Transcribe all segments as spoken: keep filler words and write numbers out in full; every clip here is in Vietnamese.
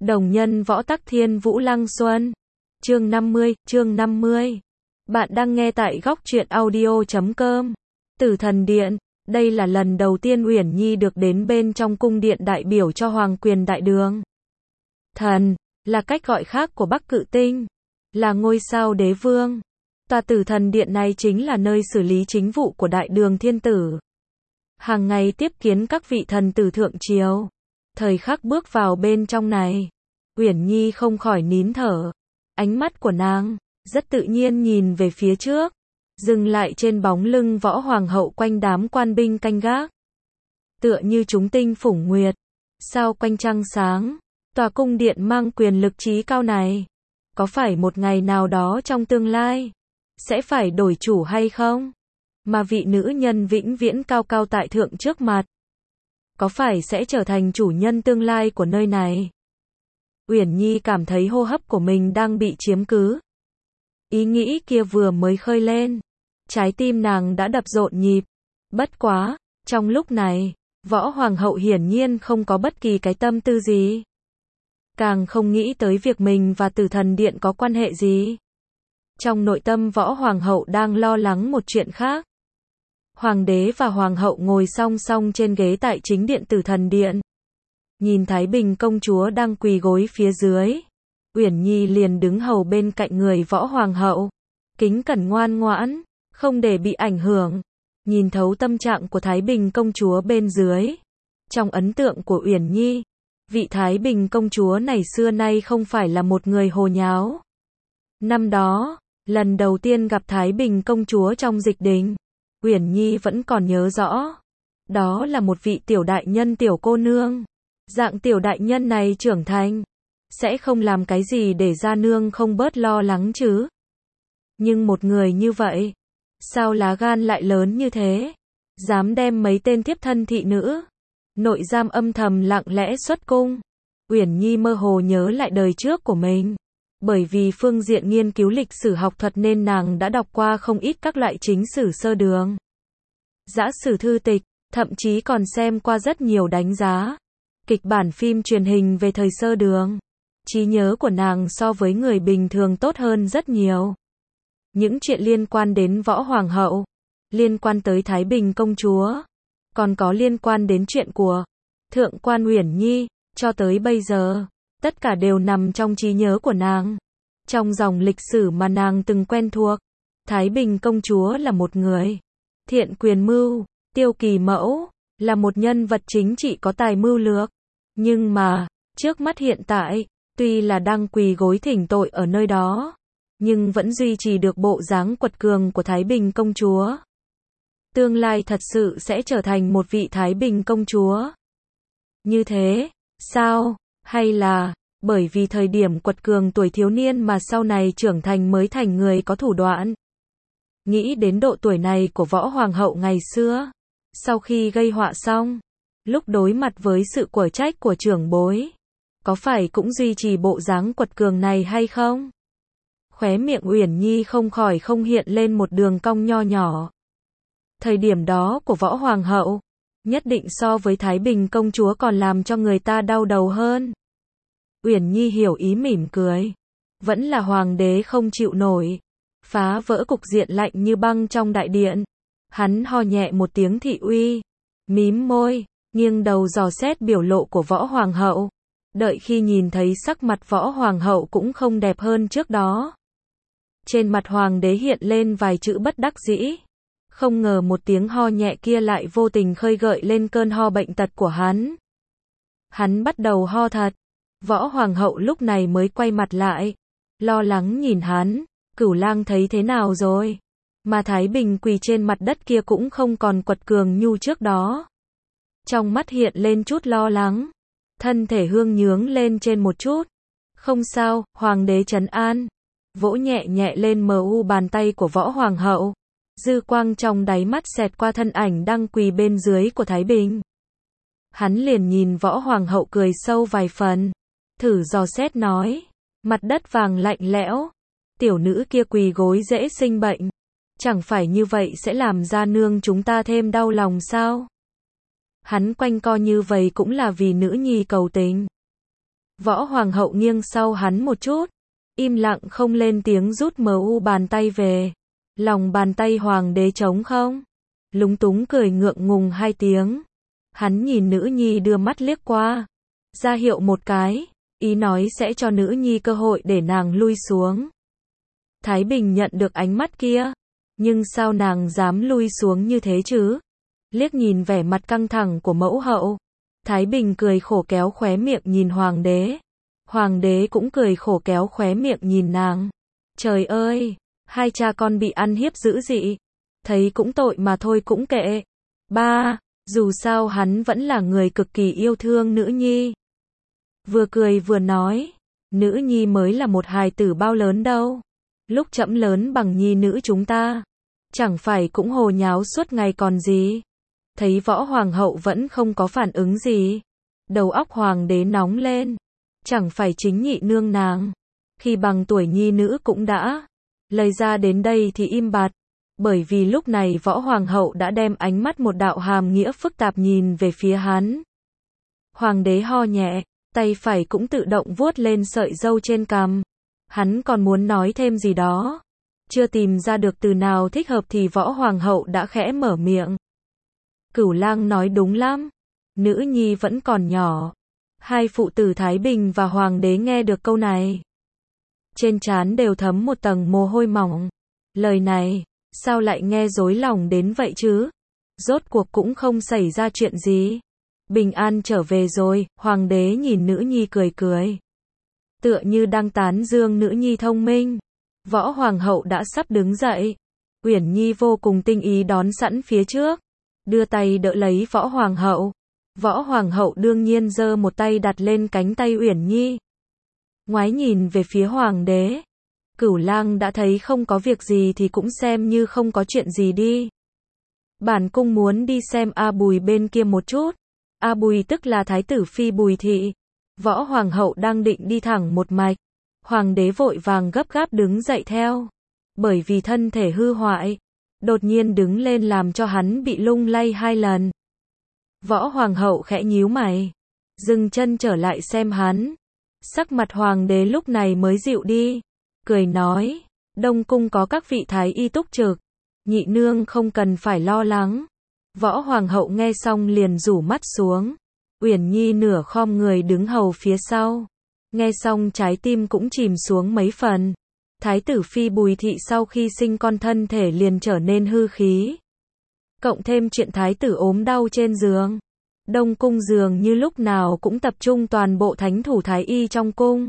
Đồng nhân võ tắc thiên vũ lăng xuân. Chương năm mươi, chương năm mươi. Bạn đang nghe tại góc truyện audio chấm com. Tử Thần Điện, đây là lần đầu tiên Uyển Nhi được đến bên trong cung điện đại biểu cho Hoàng Quyền Đại Đường. Thần, là cách gọi khác của Bắc Cự Tinh, là ngôi sao đế vương. Tòa Tử Thần Điện này chính là nơi xử lý chính vụ của Đại Đường Thiên Tử. Hàng ngày tiếp kiến các vị thần tử thượng triều. Thời khắc bước vào bên trong này, Uyển Nhi không khỏi nín thở. Ánh mắt của nàng rất tự nhiên nhìn về phía trước, dừng lại trên bóng lưng Võ Hoàng hậu quanh đám quan binh canh gác. Tựa như chúng tinh phủng nguyệt, sao quanh trăng sáng, tòa cung điện mang quyền lực trí cao này, có phải một ngày nào đó trong tương lai sẽ phải đổi chủ hay không? Mà vị nữ nhân vĩnh viễn cao cao tại thượng trước mặt, có phải sẽ trở thành chủ nhân tương lai của nơi này? Uyển Nhi cảm thấy hô hấp của mình đang bị chiếm cứ. Ý nghĩ kia vừa mới khơi lên, trái tim nàng đã đập rộn nhịp. Bất quá, trong lúc này, Võ Hoàng hậu hiển nhiên không có bất kỳ cái tâm tư gì. Càng không nghĩ tới việc mình và Tử Thần Điện có quan hệ gì. Trong nội tâm Võ Hoàng hậu đang lo lắng một chuyện khác. Hoàng đế và Hoàng hậu ngồi song song trên ghế tại chính điện Tử Thần Điện. Nhìn Thái Bình công chúa đang quỳ gối phía dưới, Uyển Nhi liền đứng hầu bên cạnh người Võ Hoàng hậu, kính cẩn ngoan ngoãn, không để bị ảnh hưởng, nhìn thấu tâm trạng của Thái Bình công chúa bên dưới. Trong ấn tượng của Uyển Nhi, vị Thái Bình công chúa này xưa nay không phải là một người hồ nháo. Năm đó, lần đầu tiên gặp Thái Bình công chúa trong dịch đình, Uyển Nhi vẫn còn nhớ rõ. Đó là một vị tiểu đại nhân tiểu cô nương. Dạng tiểu đại nhân này trưởng thành, sẽ không làm cái gì để gia nương không bớt lo lắng chứ. Nhưng một người như vậy, sao lá gan lại lớn như thế? Dám đem mấy tên thiếp thân thị nữ, nội giam âm thầm lặng lẽ xuất cung. Uyển Nhi mơ hồ nhớ lại đời trước của mình. Bởi vì phương diện nghiên cứu lịch sử học thuật nên nàng đã đọc qua không ít các loại chính sử sơ đường, giã sử thư tịch, thậm chí còn xem qua rất nhiều đánh giá kịch bản phim truyền hình về thời sơ đường. Trí nhớ của nàng so với người bình thường tốt hơn rất nhiều. Những chuyện liên quan đến Võ Hoàng hậu, liên quan tới Thái Bình công chúa, còn có liên quan đến chuyện của Thượng quan Uyển Nhi, cho tới bây giờ, tất cả đều nằm trong trí nhớ của nàng. Trong dòng lịch sử mà nàng từng quen thuộc, Thái Bình công chúa là một người thiện quyền mưu, tiêu kỳ mẫu, là một nhân vật chính trị có tài mưu lược. Nhưng mà, trước mắt hiện tại, tuy là đang quỳ gối thỉnh tội ở nơi đó, nhưng vẫn duy trì được bộ dáng quật cường của Thái Bình công chúa. Tương lai thật sự sẽ trở thành một vị Thái Bình công chúa như thế, sao? Hay là, bởi vì thời điểm quật cường tuổi thiếu niên mà sau này trưởng thành mới thành người có thủ đoạn? Nghĩ đến độ tuổi này của Võ Hoàng hậu ngày xưa, sau khi gây họa xong, lúc đối mặt với sự quở trách của trưởng bối, có phải cũng duy trì bộ dáng quật cường này hay không? Khóe miệng Uyển Nhi không khỏi không hiện lên một đường cong nho nhỏ. Thời điểm đó của Võ Hoàng hậu, nhất định so với Thái Bình công chúa còn làm cho người ta đau đầu hơn. Uyển Nhi hiểu ý mỉm cười. Vẫn là hoàng đế không chịu nổi, phá vỡ cục diện lạnh như băng trong đại điện. Hắn ho nhẹ một tiếng thị uy, mím môi, nghiêng đầu dò xét biểu lộ của Võ Hoàng hậu. Đợi khi nhìn thấy sắc mặt Võ Hoàng hậu cũng không đẹp hơn trước đó. Trên mặt hoàng đế hiện lên vài chữ bất đắc dĩ. Không ngờ một tiếng ho nhẹ kia lại vô tình khơi gợi lên cơn ho bệnh tật của hắn. Hắn bắt đầu ho thật. Võ Hoàng hậu lúc này mới quay mặt lại, lo lắng nhìn hắn. Cửu lang thấy thế nào rồi? Mà Thái Bình quỳ trên mặt đất kia cũng không còn quật cường nhu trước đó. Trong mắt hiện lên chút lo lắng. Thân thể hương nhướng lên trên một chút. Không sao, hoàng đế trấn an. Vỗ nhẹ nhẹ lên mờ u bàn tay của Võ Hoàng hậu. Dư quang trong đáy mắt xẹt qua thân ảnh đang quỳ bên dưới của Thái Bình. Hắn liền nhìn Võ Hoàng hậu cười sâu vài phần. Thử dò xét nói. Mặt đất vàng lạnh lẽo. Tiểu nữ kia quỳ gối dễ sinh bệnh. Chẳng phải như vậy sẽ làm gia nương chúng ta thêm đau lòng sao? Hắn quanh co như vậy cũng là vì nữ nhi cầu tình. Võ Hoàng hậu nghiêng sau hắn một chút, im lặng không lên tiếng, rút mờ u bàn tay về. Lòng bàn tay hoàng đế trống không, lúng túng cười ngượng ngùng hai tiếng. Hắn nhìn nữ nhi đưa mắt liếc qua, ra hiệu một cái, ý nói sẽ cho nữ nhi cơ hội để nàng lui xuống. Thái Bình nhận được ánh mắt kia, nhưng sao nàng dám lui xuống như thế chứ? Liếc nhìn vẻ mặt căng thẳng của mẫu hậu, Thái Bình cười khổ kéo khóe miệng nhìn hoàng đế. Hoàng đế cũng cười khổ kéo khóe miệng nhìn nàng. Trời ơi, hai cha con bị ăn hiếp dữ dị. Thấy cũng tội mà thôi cũng kệ. Ba, dù sao hắn vẫn là người cực kỳ yêu thương nữ nhi. Vừa cười vừa nói, nữ nhi mới là một hài tử bao lớn đâu. Lúc trẫm lớn bằng nhi nữ chúng ta, chẳng phải cũng hồ nháo suốt ngày còn gì. Thấy Võ Hoàng hậu vẫn không có phản ứng gì, đầu óc hoàng đế nóng lên. Chẳng phải chính nhị nương nàng, khi bằng tuổi nhi nữ cũng đã lấy ra đến đây thì im bặt. Bởi vì lúc này Võ Hoàng hậu đã đem ánh mắt một đạo hàm nghĩa phức tạp nhìn về phía hắn. Hoàng đế ho nhẹ, tay phải cũng tự động vuốt lên sợi râu trên cằm. Hắn còn muốn nói thêm gì đó, chưa tìm ra được từ nào thích hợp thì Võ Hoàng hậu đã khẽ mở miệng. Cửu lang nói đúng lắm, nữ nhi vẫn còn nhỏ. Hai phụ tử Thái Bình và Hoàng đế nghe được câu này, trên trán đều thấm một tầng mồ hôi mỏng. Lời này, sao lại nghe rối lòng đến vậy chứ? Rốt cuộc cũng không xảy ra chuyện gì. Bình an trở về rồi, Hoàng đế nhìn nữ nhi cười cười. Tựa như đang tán dương nữ nhi thông minh. Võ Hoàng hậu đã sắp đứng dậy. Uyển Nhi vô cùng tinh ý đón sẵn phía trước, đưa tay đỡ lấy Võ Hoàng hậu. Võ Hoàng hậu đương nhiên giơ một tay đặt lên cánh tay Uyển Nhi. Ngoái nhìn về phía hoàng đế. Cửu lang đã thấy không có việc gì thì cũng xem như không có chuyện gì đi. Bản cung muốn đi xem A Bùi bên kia một chút. A Bùi tức là thái tử phi Bùi thị. Võ Hoàng hậu đang định đi thẳng một mạch. Hoàng đế vội vàng gấp gáp đứng dậy theo. Bởi vì thân thể hư hoại, đột nhiên đứng lên làm cho hắn bị lung lay hai lần. Võ Hoàng hậu khẽ nhíu mày, dừng chân trở lại xem hắn. Sắc mặt hoàng đế lúc này mới dịu đi, cười nói, Đông cung có các vị thái y túc trực, nhị nương không cần phải lo lắng. Võ Hoàng hậu nghe xong liền rủ mắt xuống. Uyển Nhi nửa khom người đứng hầu phía sau. Nghe xong trái tim cũng chìm xuống mấy phần. Thái tử phi Bùi thị sau khi sinh con thân thể liền trở nên hư khí. Cộng thêm chuyện thái tử ốm đau trên giường. Đông cung dường như lúc nào cũng tập trung toàn bộ thánh thủ thái y trong cung.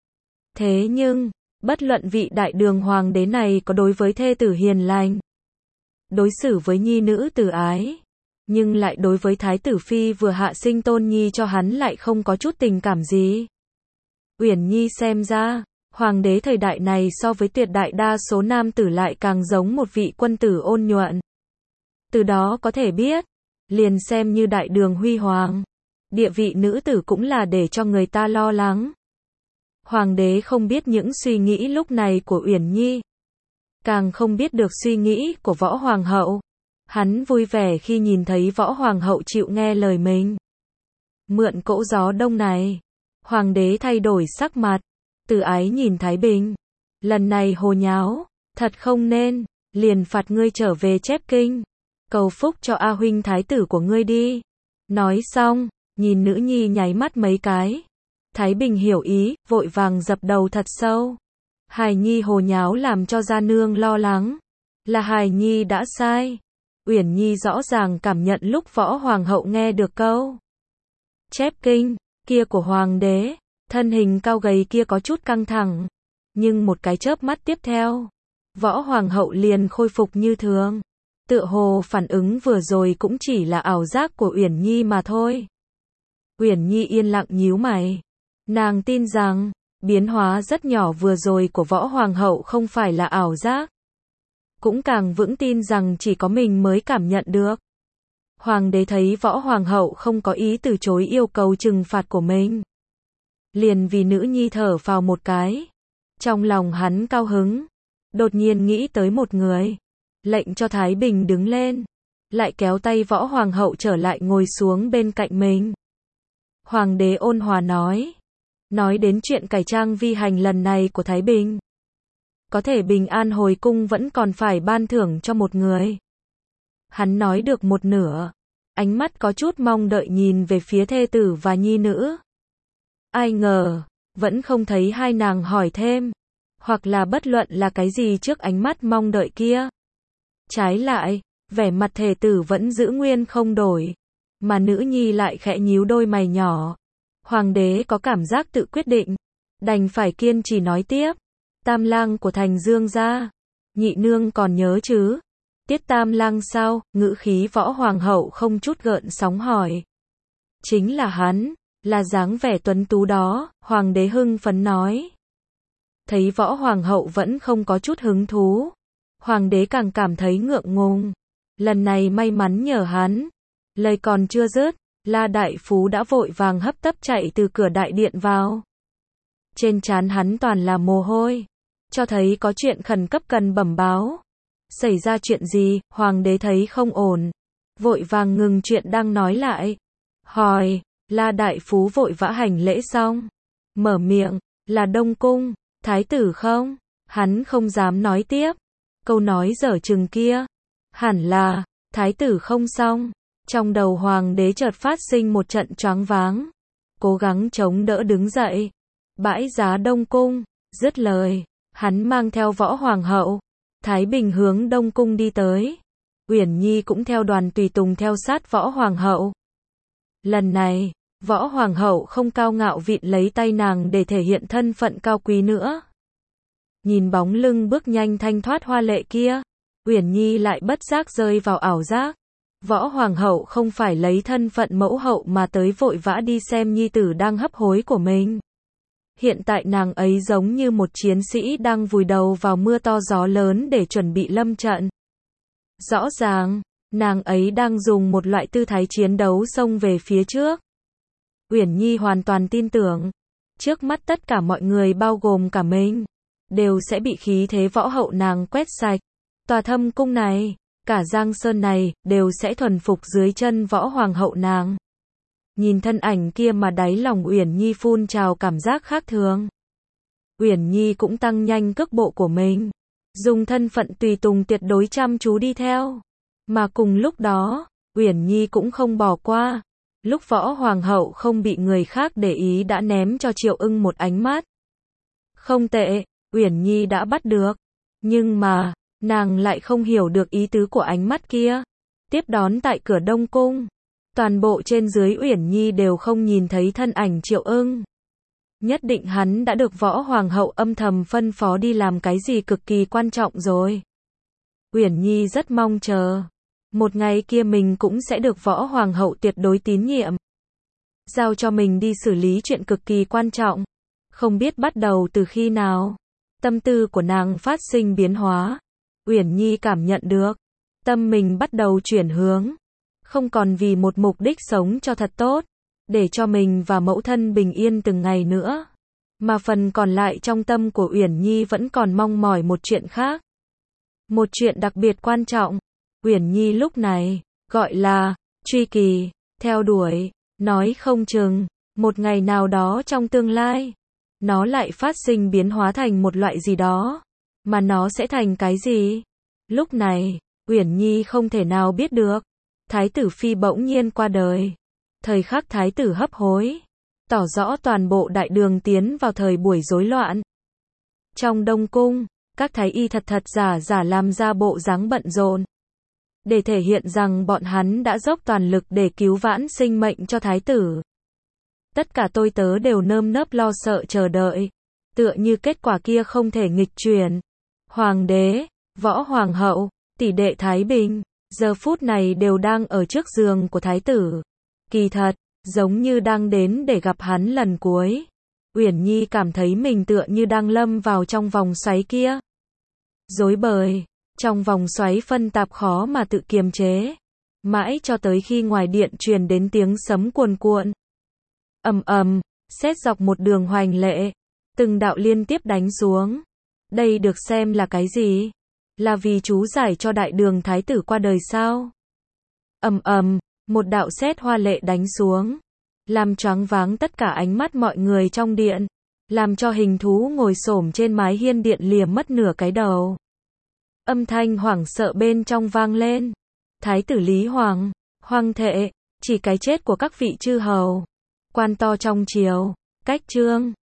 Thế nhưng, bất luận vị đại đường hoàng đế này có đối với thê tử hiền lành, đối xử với nhi nữ từ ái, nhưng lại đối với thái tử phi vừa hạ sinh tôn nhi cho hắn lại không có chút tình cảm gì. Uyển Nhi xem ra, hoàng đế thời đại này so với tuyệt đại đa số nam tử lại càng giống một vị quân tử ôn nhuận. Từ đó có thể biết, liền xem như đại đường huy hoàng, địa vị nữ tử cũng là để cho người ta lo lắng. Hoàng đế không biết những suy nghĩ lúc này của Uyển Nhi, càng không biết được suy nghĩ của Võ Hoàng hậu. Hắn vui vẻ khi nhìn thấy Võ Hoàng hậu chịu nghe lời mình. Mượn cỗ gió đông này, hoàng đế thay đổi sắc mặt, từ ái nhìn Thái Bình. Lần này hồ nháo, thật không nên, liền phạt ngươi trở về chép kinh, cầu phúc cho A huynh thái tử của ngươi đi. Nói xong, nhìn nữ nhi nháy mắt mấy cái. Thái Bình hiểu ý, vội vàng dập đầu thật sâu. Hài Nhi hồ nháo làm cho gia nương lo lắng, là Hài Nhi đã sai. Uyển Nhi rõ ràng cảm nhận lúc Võ Hoàng hậu nghe được câu chép kinh kia của hoàng đế, thân hình cao gầy kia có chút căng thẳng, nhưng một cái chớp mắt tiếp theo, Võ Hoàng hậu liền khôi phục như thường. Tựa hồ phản ứng vừa rồi cũng chỉ là ảo giác của Uyển Nhi mà thôi. Uyển Nhi yên lặng nhíu mày. Nàng tin rằng, biến hóa rất nhỏ vừa rồi của Võ Hoàng hậu không phải là ảo giác. Cũng càng vững tin rằng chỉ có mình mới cảm nhận được. Hoàng đế thấy Võ Hoàng hậu không có ý từ chối yêu cầu trừng phạt của mình, liền vì nữ nhi thở phào một cái. Trong lòng hắn cao hứng, đột nhiên nghĩ tới một người, lệnh cho Thái Bình đứng lên, lại kéo tay Võ Hoàng hậu trở lại ngồi xuống bên cạnh mình. Hoàng đế ôn hòa nói, nói đến chuyện cải trang vi hành lần này của Thái Bình. Có thể bình an hồi cung vẫn còn phải ban thưởng cho một người. Hắn nói được một nửa, ánh mắt có chút mong đợi nhìn về phía thê tử và nhi nữ. Ai ngờ, vẫn không thấy hai nàng hỏi thêm, hoặc là bất luận là cái gì trước ánh mắt mong đợi kia. Trái lại, vẻ mặt thê tử vẫn giữ nguyên không đổi, mà nữ nhi lại khẽ nhíu đôi mày nhỏ. Hoàng đế có cảm giác tự quyết định, đành phải kiên trì nói tiếp. Tam lang của Thành Dương gia, nhị nương còn nhớ chứ? Tiết tam lang sao? Ngữ khí võ hoàng hậu không chút gợn sóng hỏi. Chính là hắn, là dáng vẻ tuấn tú đó, hoàng đế hưng phấn nói. Thấy võ hoàng hậu vẫn không có chút hứng thú, hoàng đế càng cảm thấy ngượng ngùng. Lần này may mắn nhờ hắn. Lời còn chưa dứt, La Đại Phú đã vội vàng hấp tấp chạy từ cửa đại điện vào. Trên trán hắn toàn là mồ hôi, cho thấy có chuyện khẩn cấp cần bẩm báo. Xảy ra chuyện gì? Hoàng đế thấy không ổn, vội vàng ngừng chuyện đang nói lại. Hỏi, La Đại Phú vội vã hành lễ xong, mở miệng, là Đông Cung, thái tử không? Hắn không dám nói tiếp. Câu nói dở chừng kia, hẳn là, thái tử không xong. Trong đầu hoàng đế chợt phát sinh một trận choáng váng, cố gắng chống đỡ đứng dậy. Bãi giá Đông Cung, dứt lời, hắn mang theo võ hoàng hậu, Thái Bình hướng Đông Cung đi tới. Uyển Nhi cũng theo đoàn tùy tùng theo sát võ hoàng hậu. Lần này, võ hoàng hậu không cao ngạo vịn lấy tay nàng để thể hiện thân phận cao quý nữa. Nhìn bóng lưng bước nhanh thanh thoát hoa lệ kia, Uyển Nhi lại bất giác rơi vào ảo giác. Võ hoàng hậu không phải lấy thân phận mẫu hậu mà tới vội vã đi xem nhi tử đang hấp hối của mình. Hiện tại nàng ấy giống như một chiến sĩ đang vùi đầu vào mưa to gió lớn để chuẩn bị lâm trận. Rõ ràng, nàng ấy đang dùng một loại tư thái chiến đấu xông về phía trước. Uyển Nhi hoàn toàn tin tưởng, trước mắt tất cả mọi người bao gồm cả mình, đều sẽ bị khí thế võ hậu nàng quét sạch. Tòa Thâm Cung này, cả Giang Sơn này, đều sẽ thuần phục dưới chân võ hoàng hậu nàng. Nhìn thân ảnh kia mà đáy lòng Uyển Nhi phun trào cảm giác khác thường. Uyển Nhi cũng tăng nhanh cước bộ của mình, dùng thân phận tùy tùng tuyệt đối chăm chú đi theo. Mà cùng lúc đó, Uyển Nhi cũng không bỏ qua. Lúc võ hoàng hậu không bị người khác để ý đã ném cho Triệu Ưng một ánh mắt. Không tệ, Uyển Nhi đã bắt được. Nhưng mà, nàng lại không hiểu được ý tứ của ánh mắt kia. Tiếp đón tại cửa Đông Cung, toàn bộ trên dưới Uyển Nhi đều không nhìn thấy thân ảnh Triệu Ưng. Nhất định hắn đã được võ hoàng hậu âm thầm phân phó đi làm cái gì cực kỳ quan trọng rồi. Uyển Nhi rất mong chờ. Một ngày kia mình cũng sẽ được võ hoàng hậu tuyệt đối tín nhiệm. Giao cho mình đi xử lý chuyện cực kỳ quan trọng. Không biết bắt đầu từ khi nào, tâm tư của nàng phát sinh biến hóa. Uyển Nhi cảm nhận được, tâm mình bắt đầu chuyển hướng. Không còn vì một mục đích sống cho thật tốt, để cho mình và mẫu thân bình yên từng ngày nữa. Mà phần còn lại trong tâm của Uyển Nhi vẫn còn mong mỏi một chuyện khác. Một chuyện đặc biệt quan trọng. Uyển Nhi lúc này, gọi là, truy kỳ, theo đuổi, nói không chừng, một ngày nào đó trong tương lai, nó lại phát sinh biến hóa thành một loại gì đó. Mà nó sẽ thành cái gì? Lúc này, Uyển Nhi không thể nào biết được. Thái tử Phi bỗng nhiên qua đời. Thời khắc thái tử hấp hối, tỏ rõ toàn bộ đại đường tiến vào thời buổi rối loạn. Trong Đông Cung, các thái y thật thật giả giả làm ra bộ dáng bận rộn, để thể hiện rằng bọn hắn đã dốc toàn lực để cứu vãn sinh mệnh cho thái tử. Tất cả tôi tớ đều nơm nớp lo sợ chờ đợi, tựa như kết quả kia không thể nghịch chuyển. Hoàng đế, võ hoàng hậu, tỷ đệ Thái Bình, giờ phút này đều đang ở trước giường của thái tử. Kỳ thật, giống như đang đến để gặp hắn lần cuối. Uyển Nhi cảm thấy mình tựa như đang lâm vào trong vòng xoáy kia. Rối bời, trong vòng xoáy phân tạp khó mà tự kiềm chế. Mãi cho tới khi ngoài điện truyền đến tiếng sấm cuồn cuộn. Ầm ầm, sét dọc một đường hoành lệ, từng đạo liên tiếp đánh xuống. Đây được xem là cái gì? Là vì chú giải cho đại đường thái tử qua đời sao? Ầm ầm, một đạo sét hoa lệ đánh xuống. làm choáng váng tất cả ánh mắt mọi người trong điện, làm cho hình thú ngồi xổm trên mái hiên điện lìa mất nửa cái đầu. Âm thanh hoảng sợ bên trong vang lên. Thái tử Lý Hoàng, Hoàng thệ, chỉ cái chết của các vị chư hầu, quan to trong triều, cách trương,